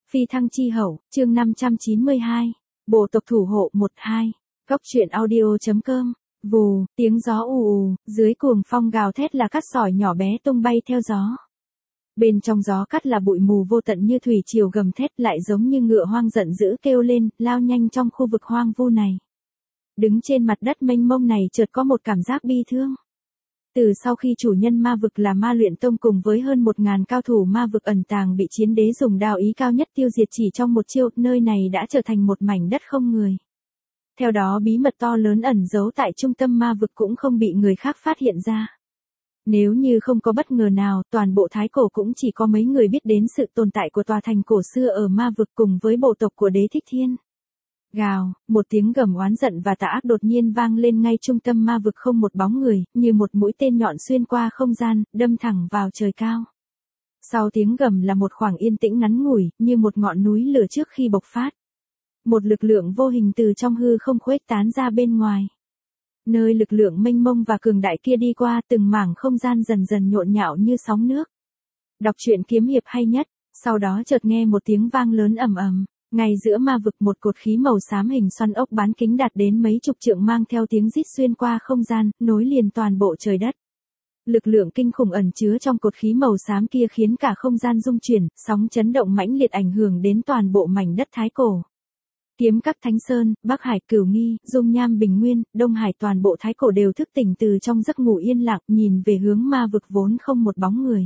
Phi thăng chi hậu, chương 592. Bộ tộc thủ hộ 1-2. Góc truyện audio.com. Vù, tiếng gió ù ù, dưới cuồng phong gào thét là cát sỏi nhỏ bé tung bay theo gió. Bên trong gió cát là bụi mù vô tận như thủy triều gầm thét, lại giống như ngựa hoang giận dữ kêu lên, lao nhanh trong khu vực hoang vu này. Đứng trên mặt đất mênh mông này chợt có một cảm giác bi thương. Từ sau khi chủ nhân ma vực là Ma Luyện Tông cùng với hơn 1000 cao thủ ma vực ẩn tàng bị chiến đế dùng đao ý cao nhất tiêu diệt chỉ trong một chiêu, nơi này đã trở thành một mảnh đất không người. Theo đó bí mật to lớn ẩn giấu tại trung tâm ma vực cũng không bị người khác phát hiện ra. Nếu như không có bất ngờ nào, toàn bộ Thái Cổ cũng chỉ có mấy người biết đến sự tồn tại của tòa thành cổ xưa ở ma vực cùng với bộ tộc của Đế Thích Thiên. Gào, một tiếng gầm oán giận và tà ác đột nhiên vang lên ngay trung tâm ma vực, không một bóng người, như một mũi tên nhọn xuyên qua không gian, đâm thẳng vào trời cao. Sau tiếng gầm là một khoảng yên tĩnh ngắn ngủi, như một ngọn núi lửa trước khi bộc phát. Một lực lượng vô hình từ trong hư không khuếch tán ra bên ngoài. Nơi lực lượng mênh mông và cường đại kia đi qua, từng mảng không gian dần dần nhộn nhạo như sóng nước. Đọc truyện kiếm hiệp hay nhất, sau đó chợt nghe một tiếng vang lớn ầm ầm. Ngay giữa ma vực, một cột khí màu xám hình xoắn ốc bán kính đạt đến mấy chục trượng mang theo tiếng rít xuyên qua không gian, nối liền toàn bộ trời đất. Lực lượng kinh khủng ẩn chứa trong cột khí màu xám kia khiến cả không gian rung chuyển, sóng chấn động mãnh liệt ảnh hưởng đến toàn bộ mảnh đất Thái Cổ. Kiếm Các Thánh Sơn, Bắc Hải Cửu Nghi, Dung Nham Bình Nguyên, Đông Hải, toàn bộ Thái Cổ đều thức tỉnh từ trong giấc ngủ yên lặng, nhìn về hướng ma vực vốn không một bóng người.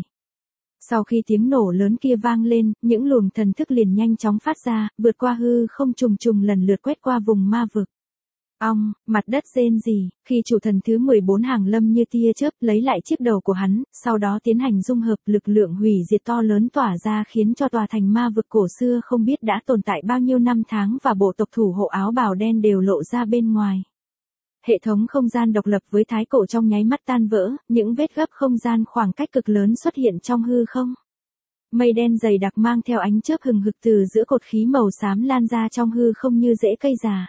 Sau khi tiếng nổ lớn kia vang lên, những luồng thần thức liền nhanh chóng phát ra, vượt qua hư không trùng trùng lần lượt quét qua vùng ma vực. Ong, mặt đất rên rỉ, khi chủ thần thứ 14 hàng lâm như tia chớp lấy lại chiếc đầu của hắn, sau đó tiến hành dung hợp, lực lượng hủy diệt to lớn tỏa ra khiến cho tòa thành ma vực cổ xưa không biết đã tồn tại bao nhiêu năm tháng và bộ tộc thủ hộ áo bào đen đều lộ ra bên ngoài. Hệ thống không gian độc lập với Thái Cổ trong nháy mắt tan vỡ, những vết gấp không gian khoảng cách cực lớn xuất hiện trong hư không. Mây đen dày đặc mang theo ánh chớp hừng hực từ giữa cột khí màu xám lan ra trong hư không như rễ cây già.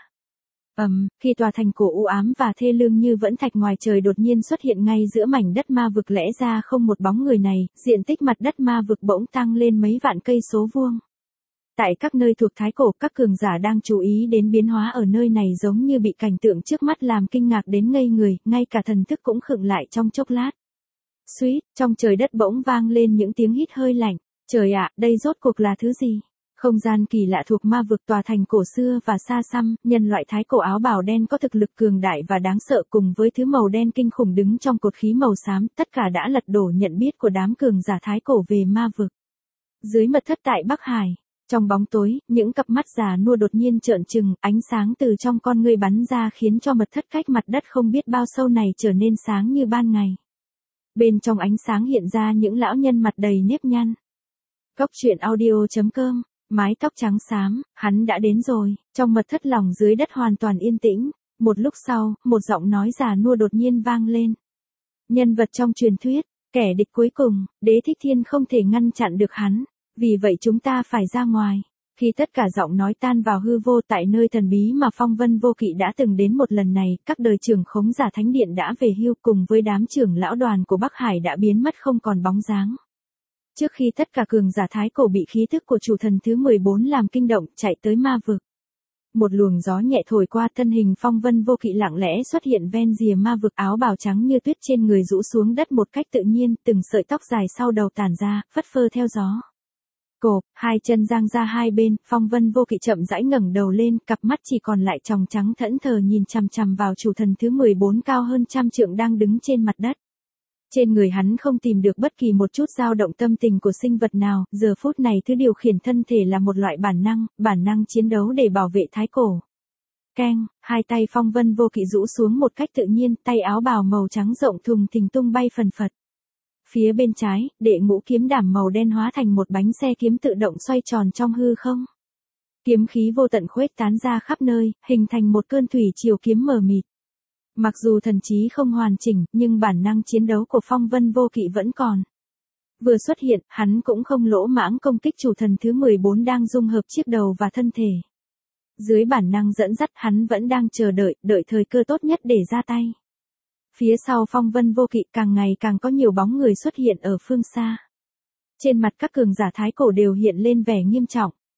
Khi tòa thành cổ u ám và thê lương như vẫn thạch ngoài trời đột nhiên xuất hiện ngay giữa mảnh đất ma vực, lẽ ra không một bóng người này, diện tích mặt đất ma vực bỗng tăng lên mấy vạn cây số vuông. Tại các nơi thuộc Thái Cổ, các cường giả đang chú ý đến biến hóa ở nơi này giống như bị cảnh tượng trước mắt làm kinh ngạc đến ngây người, ngay cả thần thức cũng khựng lại trong chốc lát. Suýt, trong trời đất bỗng vang lên những tiếng hít hơi lạnh. Trời ạ, đây rốt cuộc là thứ gì? Không gian kỳ lạ thuộc ma vực, tòa thành cổ xưa và xa xăm, nhân loại Thái Cổ áo bào đen có thực lực cường đại và đáng sợ cùng với thứ màu đen kinh khủng đứng trong cột khí màu xám, tất cả đã lật đổ nhận biết của đám cường giả Thái Cổ về ma vực. Dưới mật thất tại Bắc Hải, trong bóng tối, những cặp mắt già nua đột nhiên trợn trừng, ánh sáng từ trong con ngươi bắn ra khiến cho mật thất cách mặt đất không biết bao sâu này trở nên sáng như ban ngày. Bên trong ánh sáng hiện ra những lão nhân mặt đầy nếp nhăn. Góc truyện audio.com. Mái tóc trắng xám, hắn đã đến rồi. Trong mật thất lòng dưới đất hoàn toàn yên tĩnh. Một lúc sau, một giọng nói già nua đột nhiên vang lên. Nhân vật trong truyền thuyết, kẻ địch cuối cùng, Đế Thích Thiên không thể ngăn chặn được hắn. Vì vậy chúng ta phải ra ngoài. Khi tất cả giọng nói tan vào hư vô, tại nơi thần bí mà Phong Vân Vô Kỵ đã từng đến một lần này, các đời trưởng khống giả thánh điện đã về hưu cùng với đám trưởng lão đoàn của Bắc Hải đã biến mất không còn bóng dáng. Trước khi tất cả cường giả Thái Cổ bị khí thức của chủ thần thứ 14 làm kinh động, chạy tới ma vực. Một luồng gió nhẹ thổi qua, thân hình Phong Vân Vô Kỵ lặng lẽ xuất hiện ven rìa ma vực, áo bào trắng như tuyết trên người rũ xuống đất một cách tự nhiên, từng sợi tóc dài sau đầu tản ra, phất phơ theo gió. Cộp, hai chân dang ra hai bên, Phong Vân Vô Kỵ chậm rãi ngẩng đầu lên, cặp mắt chỉ còn lại tròng trắng thẫn thờ nhìn chằm chằm vào chủ thần thứ 14 cao hơn 100 trượng đang đứng trên mặt đất. Trên người hắn không tìm được bất kỳ một chút dao động tâm tình của sinh vật nào, giờ phút này thứ điều khiển thân thể là một loại bản năng chiến đấu để bảo vệ Thái Cổ. Keng, hai tay Phong Vân Vô Kỵ rũ xuống một cách tự nhiên, tay áo bào màu trắng rộng thùng thình tung bay phần phật. Phía bên trái, đệ ngũ kiếm đảm màu đen hóa thành một bánh xe kiếm tự động xoay tròn trong hư không. Kiếm khí vô tận khuếch tán ra khắp nơi, hình thành một cơn thủy triều kiếm mờ mịt. Mặc dù thần trí không hoàn chỉnh, nhưng bản năng chiến đấu của Phong Vân Vô Kỵ vẫn còn. Vừa xuất hiện, hắn cũng không lỗ mãng công kích chủ thần thứ 14 đang dung hợp chiếc đầu và thân thể. Dưới bản năng dẫn dắt, hắn vẫn đang chờ đợi thời cơ tốt nhất để ra tay. Phía sau Phong Vân Vô Kỵ càng ngày càng có nhiều bóng người xuất hiện ở phương xa. Trên mặt các cường giả Thái Cổ đều hiện lên vẻ nghiêm trọng.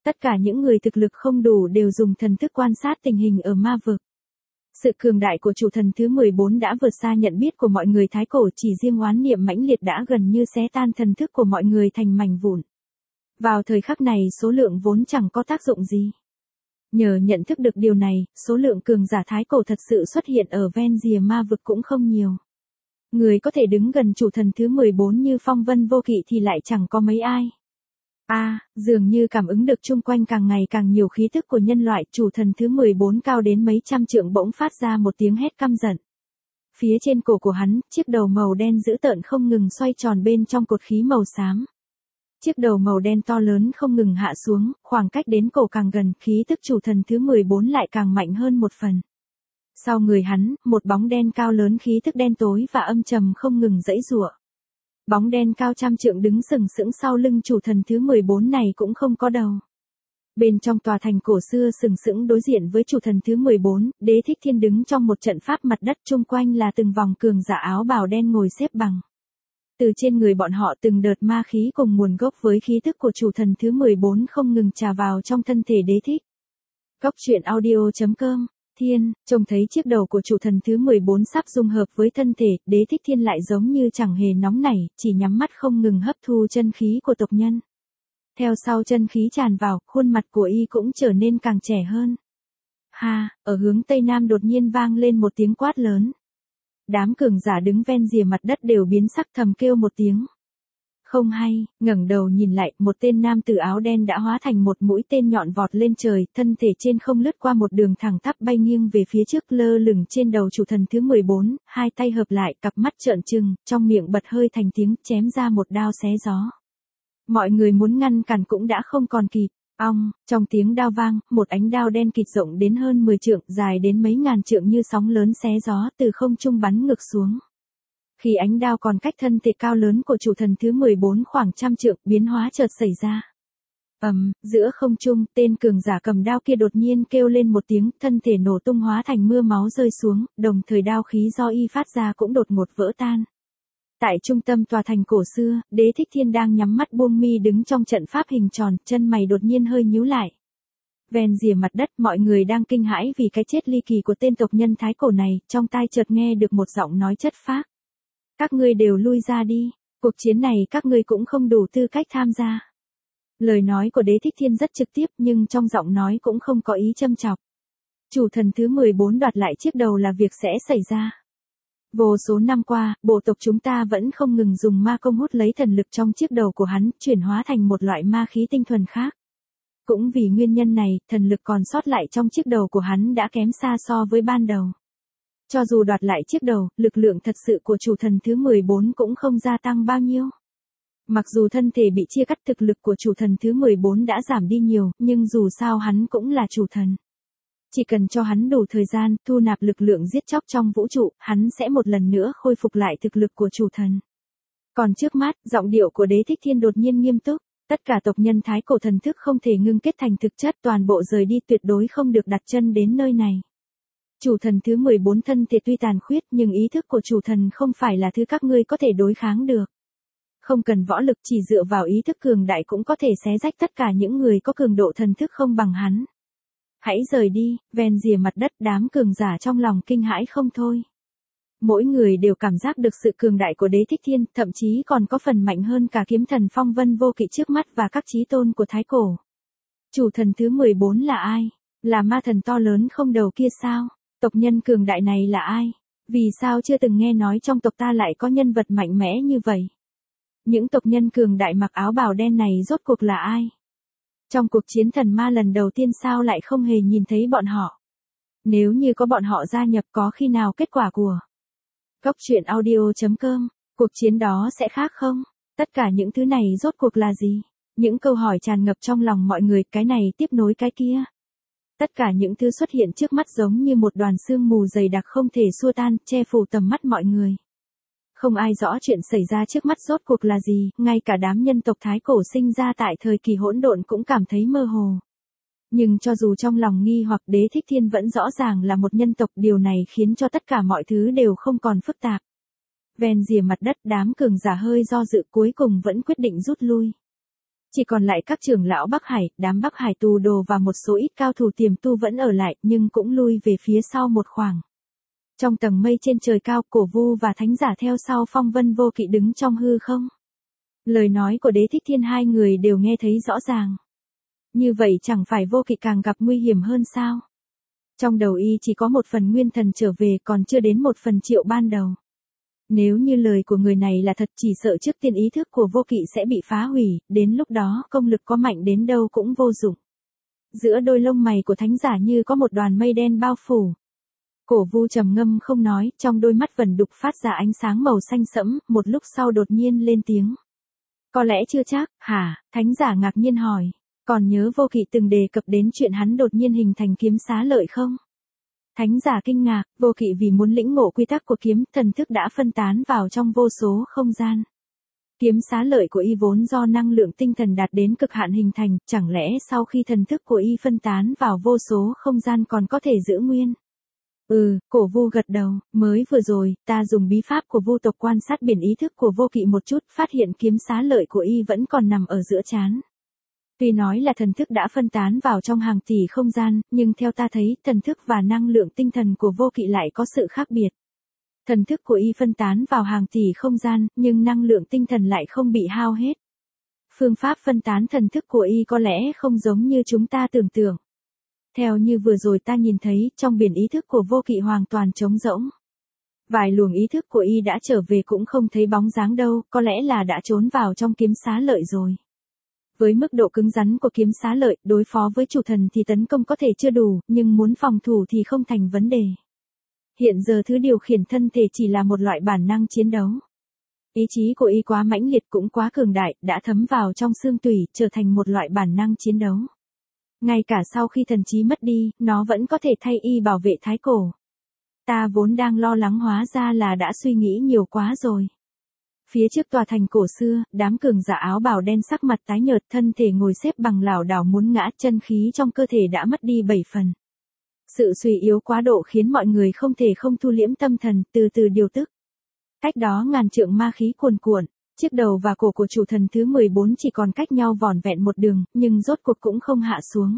Tất cả những người thực lực không đủ đều dùng thần thức quan sát tình hình ở ma vực. Sự cường đại của chủ thần thứ 14 đã vượt xa nhận biết của mọi người Thái Cổ, chỉ riêng oán niệm mãnh liệt đã gần như xé tan thần thức của mọi người thành mảnh vụn. Vào thời khắc này số lượng vốn chẳng có tác dụng gì. Nhờ nhận thức được điều này, số lượng cường giả Thái Cổ thật sự xuất hiện ở ven rìa ma vực cũng không nhiều. Người có thể đứng gần chủ thần thứ 14 như Phong Vân Vô Kỵ thì lại chẳng có mấy ai. Dường như cảm ứng được chung quanh càng ngày càng nhiều khí tức của nhân loại, chủ thần thứ 14 cao đến mấy trăm trượng bỗng phát ra một tiếng hét căm giận. Phía trên cổ của hắn, chiếc đầu màu đen dữ tợn không ngừng xoay tròn bên trong cột khí màu xám. Chiếc đầu màu đen to lớn không ngừng hạ xuống, khoảng cách đến cổ càng gần, khí tức chủ thần thứ 14 lại càng mạnh hơn một phần. Sau người hắn, một bóng đen cao lớn khí tức đen tối và âm trầm không ngừng giãy giụa. Bóng đen cao trăm trượng đứng sừng sững sau lưng chủ thần thứ 14 này cũng không có đầu. Bên trong tòa thành cổ xưa sừng sững đối diện với chủ thần thứ 14, Đế Thích Thiên đứng trong một trận pháp mặt đất, chung quanh là từng vòng cường giả áo bào đen ngồi xếp bằng. Từ trên người bọn họ từng đợt ma khí cùng nguồn gốc với khí tức của chủ thần thứ 14 không ngừng trà vào trong thân thể Đế Thích. Goctruyện.audio.com Thiên, trông thấy chiếc đầu của chủ thần thứ 14 sắp dung hợp với thân thể, Đế Thích Thiên lại giống như chẳng hề nóng nảy, chỉ nhắm mắt không ngừng hấp thu chân khí của tộc nhân. Theo sau chân khí tràn vào, khuôn mặt của y cũng trở nên càng trẻ hơn. Ở hướng tây nam đột nhiên vang lên một tiếng quát lớn. Đám cường giả đứng ven rìa mặt đất đều biến sắc thầm kêu một tiếng. Không hay, ngẩng đầu nhìn lại, một tên nam tử áo đen đã hóa thành một mũi tên nhọn vọt lên trời, thân thể trên không lướt qua một đường thẳng tắp bay nghiêng về phía trước lơ lửng trên đầu chủ thần thứ 14, hai tay hợp lại, cặp mắt trợn trừng, trong miệng bật hơi thành tiếng, chém ra một đao xé gió. Mọi người muốn ngăn cản cũng đã không còn kịp. Trong tiếng đao vang, một ánh đao đen kịt rộng đến hơn 10 trượng, dài đến mấy ngàn trượng như sóng lớn xé gió từ không trung bắn ngược xuống. Khi ánh đao còn cách thân thể cao lớn của chủ thần thứ 14 khoảng trăm trượng, biến hóa chợt xảy ra. Giữa không trung, tên cường giả cầm đao kia đột nhiên kêu lên một tiếng, thân thể nổ tung hóa thành mưa máu rơi xuống, đồng thời đao khí do y phát ra cũng đột ngột vỡ tan. Tại trung tâm tòa thành cổ xưa, Đế Thích Thiên đang nhắm mắt buông mi đứng trong trận pháp hình tròn, chân mày đột nhiên hơi nhíu lại. Ven rìa mặt đất, mọi người đang kinh hãi vì cái chết ly kỳ của tên tộc nhân Thái Cổ này, trong tai chợt nghe được một giọng nói chất phác. Các ngươi đều lui ra đi, cuộc chiến này các ngươi cũng không đủ tư cách tham gia. Lời nói của Đế Thích Thiên rất trực tiếp nhưng trong giọng nói cũng không có ý châm chọc. Chủ thần thứ 14 đoạt lại chiếc đầu là việc sẽ xảy ra. Vô số năm qua, bộ tộc chúng ta vẫn không ngừng dùng ma công hút lấy thần lực trong chiếc đầu của hắn, chuyển hóa thành một loại ma khí tinh thuần khác. Cũng vì nguyên nhân này, thần lực còn sót lại trong chiếc đầu của hắn đã kém xa so với ban đầu. Cho dù đoạt lại chiếc đầu, lực lượng thật sự của chủ thần thứ 14 cũng không gia tăng bao nhiêu. Mặc dù thân thể bị chia cắt, thực lực của chủ thần thứ 14 đã giảm đi nhiều, nhưng dù sao hắn cũng là chủ thần. Chỉ cần cho hắn đủ thời gian, thu nạp lực lượng giết chóc trong vũ trụ, hắn sẽ một lần nữa khôi phục lại thực lực của chủ thần. Còn trước mắt, giọng điệu của Đế Thích Thiên đột nhiên nghiêm túc, tất cả tộc nhân Thái Cổ thần thức không thể ngưng kết thành thực chất, toàn bộ rời đi, tuyệt đối không được đặt chân đến nơi này. Chủ thần thứ 14 thân thể tuy tàn khuyết nhưng ý thức của chủ thần không phải là thứ các ngươi có thể đối kháng được. Không cần võ lực, chỉ dựa vào ý thức cường đại cũng có thể xé rách tất cả những người có cường độ thần thức không bằng hắn. Hãy rời đi, ven rìa mặt đất, đám cường giả trong lòng kinh hãi không thôi. Mỗi người đều cảm giác được sự cường đại của Đế Thích Thiên, thậm chí còn có phần mạnh hơn cả kiếm thần Phong Vân Vô Kỵ trước mắt và các chí tôn của Thái Cổ. Chủ thần thứ 14 là ai? Là ma thần to lớn không đầu kia sao? Tộc nhân cường đại này là ai? Vì sao chưa từng nghe nói trong tộc ta lại có nhân vật mạnh mẽ như vậy? Những tộc nhân cường đại mặc áo bào đen này rốt cuộc là ai? Trong cuộc chiến thần ma lần đầu tiên sao lại không hề nhìn thấy bọn họ? Nếu như có bọn họ gia nhập, có khi nào kết quả của Goctruyện.audio.com, cuộc chiến đó sẽ khác không? Tất cả những thứ này rốt cuộc là gì? Những câu hỏi tràn ngập trong lòng mọi người, cái này tiếp nối cái kia. Tất cả những thứ xuất hiện trước mắt giống như một đoàn sương mù dày đặc không thể xua tan, che phủ tầm mắt mọi người. Không ai rõ chuyện xảy ra trước mắt rốt cuộc là gì, ngay cả đám nhân tộc Thái Cổ sinh ra tại thời kỳ hỗn độn cũng cảm thấy mơ hồ. Nhưng cho dù trong lòng nghi hoặc, Đế Thích Thiên vẫn rõ ràng là một nhân tộc, điều này khiến cho tất cả mọi thứ đều không còn phức tạp. Ven rìa mặt đất, đám cường giả hơi do dự cuối cùng vẫn quyết định rút lui. Chỉ còn lại các trưởng lão Bắc Hải, đám Bắc Hải tù đồ và một số ít cao thủ tiềm tu vẫn ở lại nhưng cũng lui về phía sau một khoảng. Trong tầng mây trên trời cao, Cổ Vu và thánh giả theo sau Phong Vân Vô Kỵ đứng trong hư không. Lời nói của Đế Thích Thiên hai người đều nghe thấy rõ ràng. Như vậy chẳng phải Vô Kỵ càng gặp nguy hiểm hơn sao? Trong đầu y chỉ có một phần nguyên thần trở về còn chưa đến một phần triệu ban đầu. Nếu như lời của người này là thật chỉ sợ trước tiên ý thức của Vô Kỵ sẽ bị phá hủy, đến lúc đó công lực có mạnh đến đâu cũng vô dụng. Giữa đôi lông mày của thánh giả như có một đoàn mây đen bao phủ. Cổ Vu trầm ngâm không nói, trong đôi mắt vẩn đục phát ra ánh sáng màu xanh sẫm, một lúc sau đột nhiên lên tiếng. Có lẽ chưa chắc, hả? Thánh giả ngạc nhiên hỏi. Còn nhớ Vô Kỵ từng đề cập đến chuyện hắn đột nhiên hình thành kiếm xá lợi không? Thánh giả kinh ngạc, Vô Kỵ vì muốn lĩnh ngộ quy tắc của kiếm, thần thức đã phân tán vào trong vô số không gian. Kiếm xá lợi của y vốn do năng lượng tinh thần đạt đến cực hạn hình thành, chẳng lẽ sau khi thần thức của y phân tán vào vô số không gian còn có thể giữ nguyên? Cổ Vu gật đầu, mới vừa rồi, ta dùng bí pháp của Vu tộc quan sát biển ý thức của Vô Kỵ một chút, phát hiện kiếm xá lợi của y vẫn còn nằm ở giữa trán. Tuy nói là thần thức đã phân tán vào trong hàng tỷ không gian, nhưng theo ta thấy, thần thức và năng lượng tinh thần của Vô Kỵ lại có sự khác biệt. Thần thức của y phân tán vào hàng tỷ không gian, nhưng năng lượng tinh thần lại không bị hao hết. Phương pháp phân tán thần thức của y có lẽ không giống như chúng ta tưởng tượng. Theo như vừa rồi ta nhìn thấy, trong biển ý thức của Vô Kỵ hoàn toàn trống rỗng. Vài luồng ý thức của y đã trở về cũng không thấy bóng dáng đâu, có lẽ là đã trốn vào trong kiếm xá lợi rồi. Với mức độ cứng rắn của kiếm xá lợi, đối phó với chủ thần thì tấn công có thể chưa đủ, nhưng muốn phòng thủ thì không thành vấn đề. Hiện giờ thứ điều khiển thân thể chỉ là một loại bản năng chiến đấu. Ý chí của y quá mãnh liệt cũng quá cường đại, đã thấm vào trong xương tủy, trở thành một loại bản năng chiến đấu. Ngay cả sau khi thần trí mất đi, nó vẫn có thể thay y bảo vệ thái cổ. Ta vốn đang lo lắng hóa ra là đã suy nghĩ nhiều quá rồi. Phía trước tòa thành cổ xưa, đám cường giả áo bào đen sắc mặt tái nhợt, thân thể ngồi xếp bằng lảo đảo muốn ngã, chân khí trong cơ thể đã mất đi 7 phần. Sự suy yếu quá độ khiến mọi người không thể không thu liễm tâm thần, từ từ điều tức. Cách đó ngàn trượng ma khí cuồn cuộn, chiếc đầu và cổ của chủ thần thứ 14 chỉ còn cách nhau vỏn vẹn một đường, nhưng rốt cuộc cũng không hạ xuống.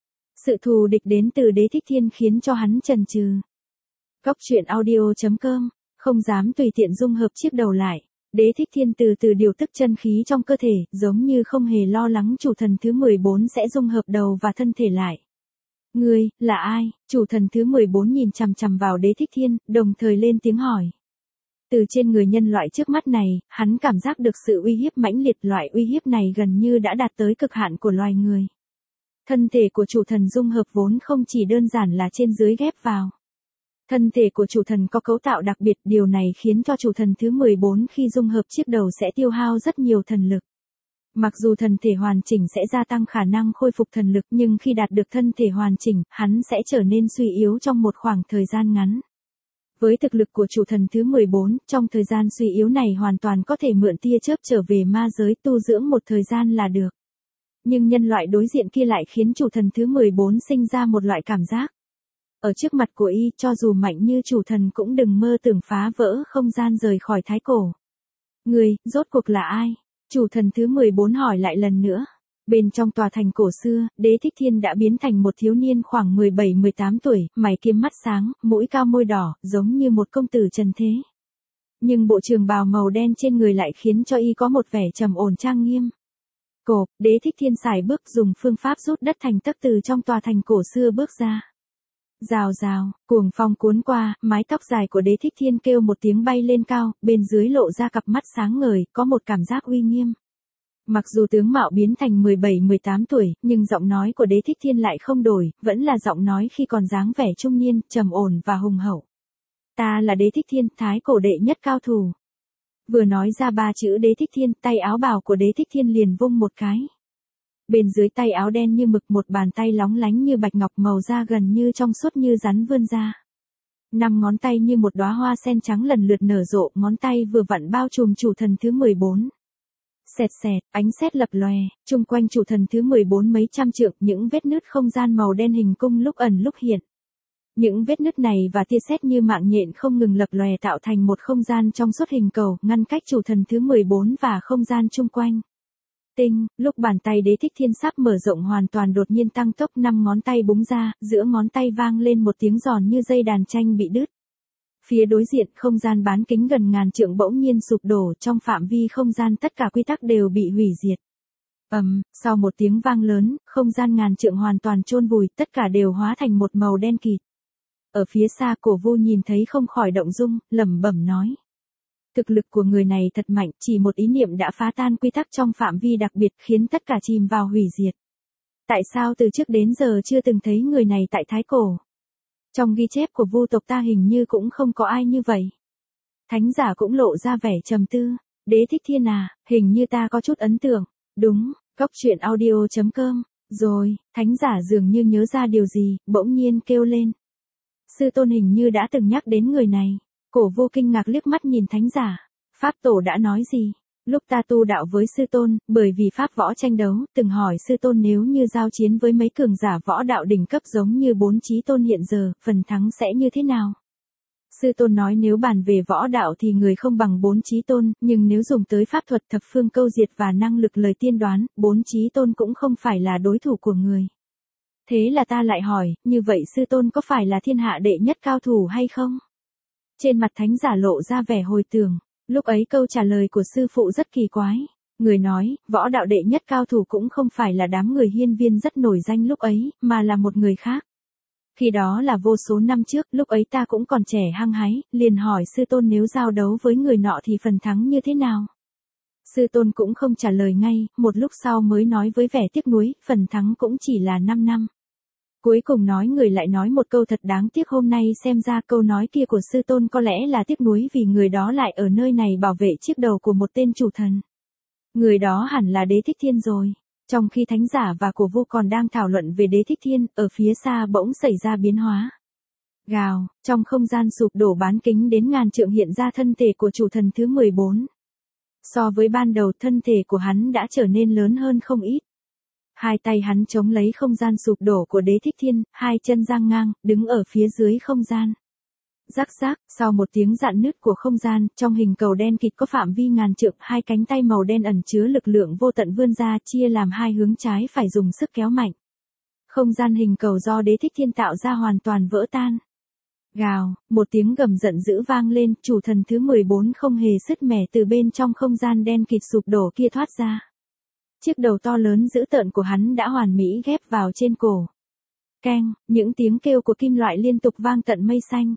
Sự thù địch đến từ Đế Thích Thiên khiến cho hắn chần chừ. Góc truyện audio.com, không dám tùy tiện dung hợp chiếc đầu lại. Đế Thích Thiên từ từ điều tức chân khí trong cơ thể, giống như không hề lo lắng chủ thần thứ 14 sẽ dung hợp đầu và thân thể lại. Ngươi, là ai? Chủ thần thứ 14 nhìn chằm chằm vào Đế Thích Thiên, đồng thời lên tiếng hỏi. Từ trên người nhân loại trước mắt này, hắn cảm giác được sự uy hiếp mãnh liệt, loại uy hiếp này gần như đã đạt tới cực hạn của loài người. Thân thể của chủ thần dung hợp vốn không chỉ đơn giản là trên dưới ghép vào. Thân thể của chủ thần có cấu tạo đặc biệt, điều này khiến cho chủ thần thứ 14 khi dung hợp chiếc đầu sẽ tiêu hao rất nhiều thần lực. Mặc dù thần thể hoàn chỉnh sẽ gia tăng khả năng khôi phục thần lực, nhưng khi đạt được thân thể hoàn chỉnh, hắn sẽ trở nên suy yếu trong một khoảng thời gian ngắn. Với thực lực của chủ thần thứ 14, trong thời gian suy yếu này hoàn toàn có thể mượn tia chớp trở về ma giới tu dưỡng một thời gian là được. Nhưng nhân loại đối diện kia lại khiến chủ thần thứ 14 sinh ra một loại cảm giác. Ở trước mặt của y, cho dù mạnh như chủ thần cũng đừng mơ tưởng phá vỡ không gian rời khỏi thái cổ. Người, rốt cuộc là ai? Chủ thần thứ 14 hỏi lại lần nữa. Bên trong tòa thành cổ xưa, Đế Thích Thiên đã biến thành một thiếu niên khoảng 17-18 tuổi, mày kiếm mắt sáng, mũi cao môi đỏ, giống như một công tử trần thế. Nhưng bộ trường bào màu đen trên người lại khiến cho y có một vẻ trầm ổn trang nghiêm. Đế Thích Thiên sải bước dùng phương pháp rút đất thành tấc từ trong tòa thành cổ xưa bước ra. Rào rào, cuồng phong cuốn qua, mái tóc dài của Đế Thích Thiên kêu một tiếng bay lên cao, bên dưới lộ ra cặp mắt sáng ngời, có một cảm giác uy nghiêm. Mặc dù tướng mạo biến thành 17-18 tuổi, nhưng giọng nói của Đế Thích Thiên lại không đổi, vẫn là giọng nói khi còn dáng vẻ trung niên, trầm ổn và hùng hậu. Ta là Đế Thích Thiên, thái cổ đệ nhất cao thủ. Vừa nói ra 3 chữ Đế Thích Thiên, tay áo bào của Đế Thích Thiên liền vung một cái. Bên dưới tay áo đen như mực, một bàn tay lóng lánh như bạch ngọc, màu da gần như trong suốt như rắn vươn ra. 5 ngón tay như một đóa hoa sen trắng lần lượt nở rộ, ngón tay vừa vặn bao trùm chủ thần thứ 14. Xẹt xẹt, ánh sét lập lòe, chung quanh chủ thần thứ 14 mấy trăm trượng, những vết nứt không gian màu đen hình cung lúc ẩn lúc hiện. Những vết nứt này và tia sét như mạng nhện không ngừng lập lòe tạo thành một không gian trong suốt hình cầu, ngăn cách chủ thần thứ 14 và không gian chung quanh. Tinh, lúc bàn tay Đế Thích Thiên sắp mở rộng hoàn toàn đột nhiên tăng tốc 5 ngón tay búng ra, giữa ngón tay vang lên một tiếng giòn như dây đàn tranh bị đứt. Phía đối diện không gian bán kính gần ngàn trượng bỗng nhiên sụp đổ, trong phạm vi không gian tất cả quy tắc đều bị hủy diệt. Sau một tiếng vang lớn, không gian ngàn trượng hoàn toàn chôn vùi, tất cả đều hóa thành một màu đen kịt. Ở phía xa Cổ Vu nhìn thấy không khỏi động dung, lẩm bẩm nói. Thực lực của người này thật mạnh, chỉ một ý niệm đã phá tan quy tắc trong phạm vi đặc biệt khiến tất cả chìm vào hủy diệt. Tại sao từ trước đến giờ chưa từng thấy người này tại Thái Cổ? Trong ghi chép của Vu tộc ta hình như cũng không có ai như vậy. Thánh giả cũng lộ ra vẻ trầm tư. Đế Thích Thiên à, hình như ta có chút ấn tượng. Đúng, goctruyện.audio.com. Rồi, thánh giả dường như nhớ ra điều gì, bỗng nhiên kêu lên. Sư tôn hình như đã từng nhắc đến người này. Cổ Vu kinh ngạc liếc mắt nhìn thánh giả. Pháp tổ đã nói gì? Lúc ta tu đạo với sư tôn, bởi vì pháp võ tranh đấu, từng hỏi sư tôn nếu như giao chiến với mấy cường giả võ đạo đỉnh cấp giống như 4 chí tôn hiện giờ, phần thắng sẽ như thế nào? Sư tôn nói nếu bàn về võ đạo thì người không bằng 4 chí tôn, nhưng nếu dùng tới pháp thuật thập phương câu diệt và năng lực lời tiên đoán, 4 chí tôn cũng không phải là đối thủ của người. Thế là ta lại hỏi, như vậy sư tôn có phải là thiên hạ đệ nhất cao thủ hay không? Trên mặt thánh giả lộ ra vẻ hồi tưởng. Lúc ấy câu trả lời của sư phụ rất kỳ quái. Người nói, võ đạo đệ nhất cao thủ cũng không phải là đám người hiên viên rất nổi danh lúc ấy, mà là một người khác. Khi đó là vô số năm trước, lúc ấy ta cũng còn trẻ hăng hái, liền hỏi sư tôn nếu giao đấu với người nọ thì phần thắng như thế nào? Sư tôn cũng không trả lời ngay, một lúc sau mới nói với vẻ tiếc nuối, phần thắng cũng chỉ là 5 năm. Cuối cùng người lại nói một câu thật đáng tiếc, hôm nay xem ra câu nói kia của sư tôn có lẽ là tiếc nuối vì người đó lại ở nơi này bảo vệ chiếc đầu của một tên chủ thần. Người đó hẳn là Đế Thích Thiên rồi. Trong khi thánh giả và Cổ Vu còn đang thảo luận về Đế Thích Thiên, ở phía xa bỗng xảy ra biến hóa. Gào, trong không gian sụp đổ bán kính đến ngàn trượng hiện ra thân thể của chủ thần thứ 14. So với ban đầu thân thể của hắn đã trở nên lớn hơn không ít. Hai tay hắn chống lấy không gian sụp đổ của Đế Thích Thiên, hai chân dang ngang, đứng ở phía dưới không gian. Rắc rắc, sau một tiếng rạn nứt của không gian, trong hình cầu đen kịt có phạm vi ngàn trượng, hai cánh tay màu đen ẩn chứa lực lượng vô tận vươn ra, chia làm hai hướng trái phải dùng sức kéo mạnh. Không gian hình cầu do Đế Thích Thiên tạo ra hoàn toàn vỡ tan. Gào, một tiếng gầm giận dữ vang lên, chủ thần thứ 14 không hề sứt mẻ từ bên trong không gian đen kịt sụp đổ kia thoát ra. Chiếc đầu to lớn dữ tợn của hắn đã hoàn mỹ ghép vào trên cổ. Keng, những tiếng kêu của kim loại liên tục vang tận mây xanh.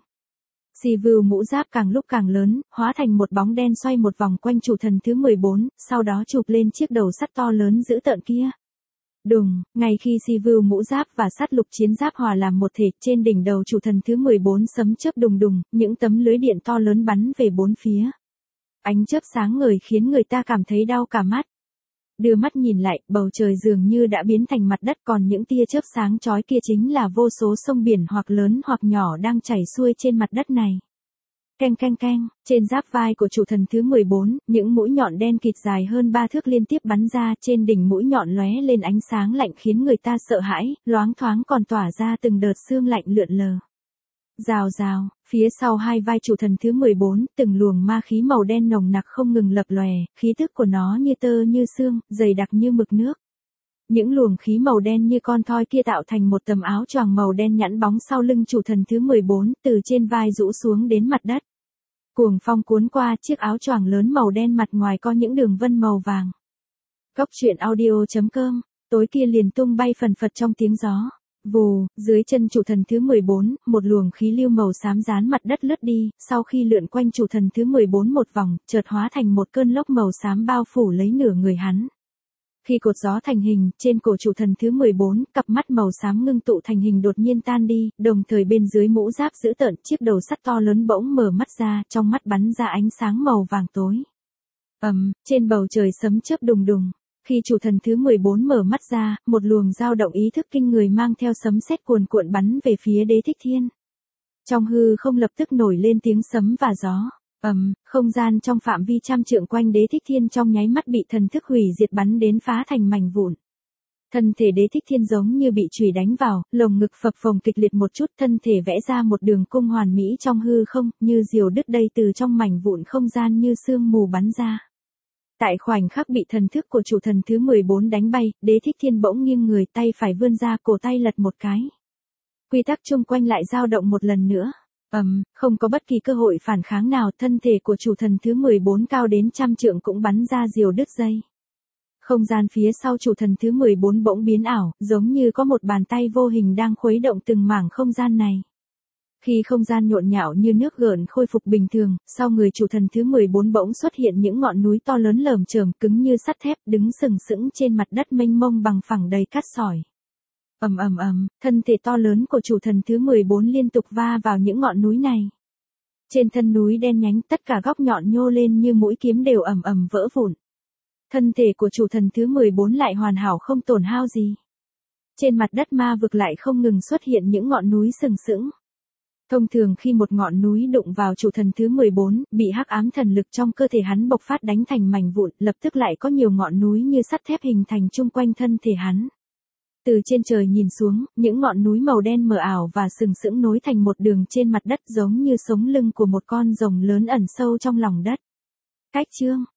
Xì vừu mũ giáp càng lúc càng lớn, hóa thành một bóng đen xoay một vòng quanh chủ thần thứ 14, sau đó chụp lên chiếc đầu sắt to lớn dữ tợn kia. Đùng, ngay khi xì vừu mũ giáp và sắt lục chiến giáp hòa làm một thể, trên đỉnh đầu chủ thần thứ 14 sấm chớp đùng đùng, những tấm lưới điện to lớn bắn về bốn phía. Ánh chớp sáng ngời khiến người ta cảm thấy đau cả mắt. Đưa mắt nhìn lại, bầu trời dường như đã biến thành mặt đất, còn những tia chớp sáng chói kia chính là vô số sông biển hoặc lớn hoặc nhỏ đang chảy xuôi trên mặt đất này. Keng keng keng, trên giáp vai của chủ thần thứ 14, những mũi nhọn đen kịt dài hơn 3 thước liên tiếp bắn ra, trên đỉnh mũi nhọn lóe lên ánh sáng lạnh khiến người ta sợ hãi, loáng thoáng còn tỏa ra từng đợt sương lạnh lượn lờ. Rào rào, phía sau hai vai chủ thần thứ 14, từng luồng ma khí màu đen nồng nặc không ngừng lập lòe, khí tức của nó như tơ như xương, dày đặc như mực nước. Những luồng khí màu đen như con thoi kia tạo thành một tấm áo choàng màu đen nhẵn bóng sau lưng chủ thần thứ 14, từ trên vai rũ xuống đến mặt đất. Cuồng phong cuốn qua, chiếc áo choàng lớn màu đen mặt ngoài có những đường vân màu vàng. Goctruyện.audio.com, tối kia liền tung bay phần phật trong tiếng gió. Vù, dưới chân chủ thần thứ 14, một luồng khí lưu màu xám dán mặt đất lướt đi, sau khi lượn quanh chủ thần thứ 14 một vòng, chợt hóa thành một cơn lốc màu xám bao phủ lấy nửa người hắn. Khi cột gió thành hình, trên cổ chủ thần thứ 14, cặp mắt màu xám ngưng tụ thành hình đột nhiên tan đi, đồng thời bên dưới mũ giáp dữ tợn, chiếc đầu sắt to lớn bỗng mở mắt ra, trong mắt bắn ra ánh sáng màu vàng tối. Trên bầu trời sấm chớp đùng đùng. Khi chủ thần thứ 14 mở mắt ra, một luồng dao động ý thức kinh người mang theo sấm sét cuồn cuộn bắn về phía Đế Thích Thiên. Trong hư không lập tức nổi lên tiếng sấm và gió. Không gian trong phạm vi trăm trượng quanh Đế Thích Thiên trong nháy mắt bị thần thức hủy diệt bắn đến phá thành mảnh vụn. Thân thể Đế Thích Thiên giống như bị chùy đánh vào, lồng ngực phập phồng kịch liệt một chút, thân thể vẽ ra một đường cung hoàn mỹ trong hư không, như diều đứt đây từ trong mảnh vụn không gian như sương mù bắn ra. Tại khoảnh khắc bị thần thức của chủ thần thứ 14 đánh bay, Đế Thích Thiên bỗng nghiêng người, tay phải vươn ra, cổ tay lật một cái. Quy tắc chung quanh lại dao động một lần nữa. Không có bất kỳ cơ hội phản kháng nào, thân thể của chủ thần thứ 14 cao đến 100 trượng cũng bắn ra diều đứt dây. Không gian phía sau chủ thần thứ 14 bỗng biến ảo, giống như có một bàn tay vô hình đang khuấy động từng mảng không gian này. Khi không gian nhộn nhạo như nước gợn khôi phục bình thường, sau người chủ thần thứ 14 bỗng xuất hiện những ngọn núi to lớn lởm chởm cứng như sắt thép đứng sừng sững trên mặt đất mênh mông bằng phẳng đầy cát sỏi. Thân thể to lớn của chủ thần thứ 14 liên tục va vào những ngọn núi này. Trên thân núi đen nhánh, tất cả góc nhọn nhô lên như mũi kiếm đều vỡ vụn. Thân thể của chủ thần thứ 14 lại hoàn hảo không tổn hao gì. Trên mặt đất ma vực lại không ngừng xuất hiện những ngọn núi sừng sững. Thông thường khi một ngọn núi đụng vào chủ thần thứ 14, bị hắc ám thần lực trong cơ thể hắn bộc phát đánh thành mảnh vụn, lập tức lại có nhiều ngọn núi như sắt thép hình thành chung quanh thân thể hắn. Từ trên trời nhìn xuống, những ngọn núi màu đen mờ ảo và sừng sững nối thành một đường trên mặt đất giống như sống lưng của một con rồng lớn ẩn sâu trong lòng đất. Cách chương